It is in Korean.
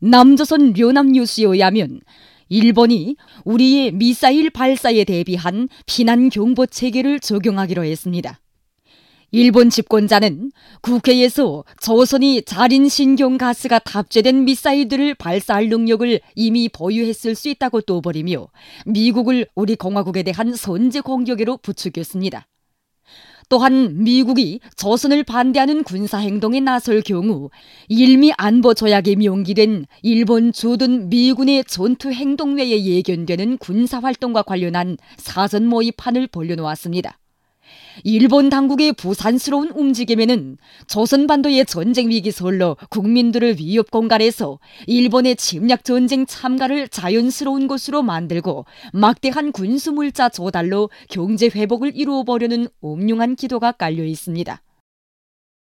남조선 료남뉴스에 의하면 일본이 우리의 미사일 발사에 대비한 피난 경보 체계를 적용하기로 했습니다. 일본 집권자는 국회에서 조선이 자린신경 가스가 탑재된 미사일들을 발사할 능력을 이미 보유했을 수 있다고 떠버리며 미국을 우리 공화국에 대한 선제 공격으로 부추겼습니다. 또한 미국이 조선을 반대하는 군사행동에 나설 경우 일미 안보 조약에 명기된 일본 주둔 미군의 전투행동회에 예견되는 군사활동과 관련한 사전 모의판을 벌려놓았습니다. 일본 당국의 부산스러운 움직임에는 조선반도의 전쟁 위기 설로 국민들을 위협 공간에서 일본의 침략전쟁 참가를 자연스러운 것으로 만들고 막대한 군수물자 조달로 경제 회복을 이루어보려는 음흉한 기도가 깔려 있습니다.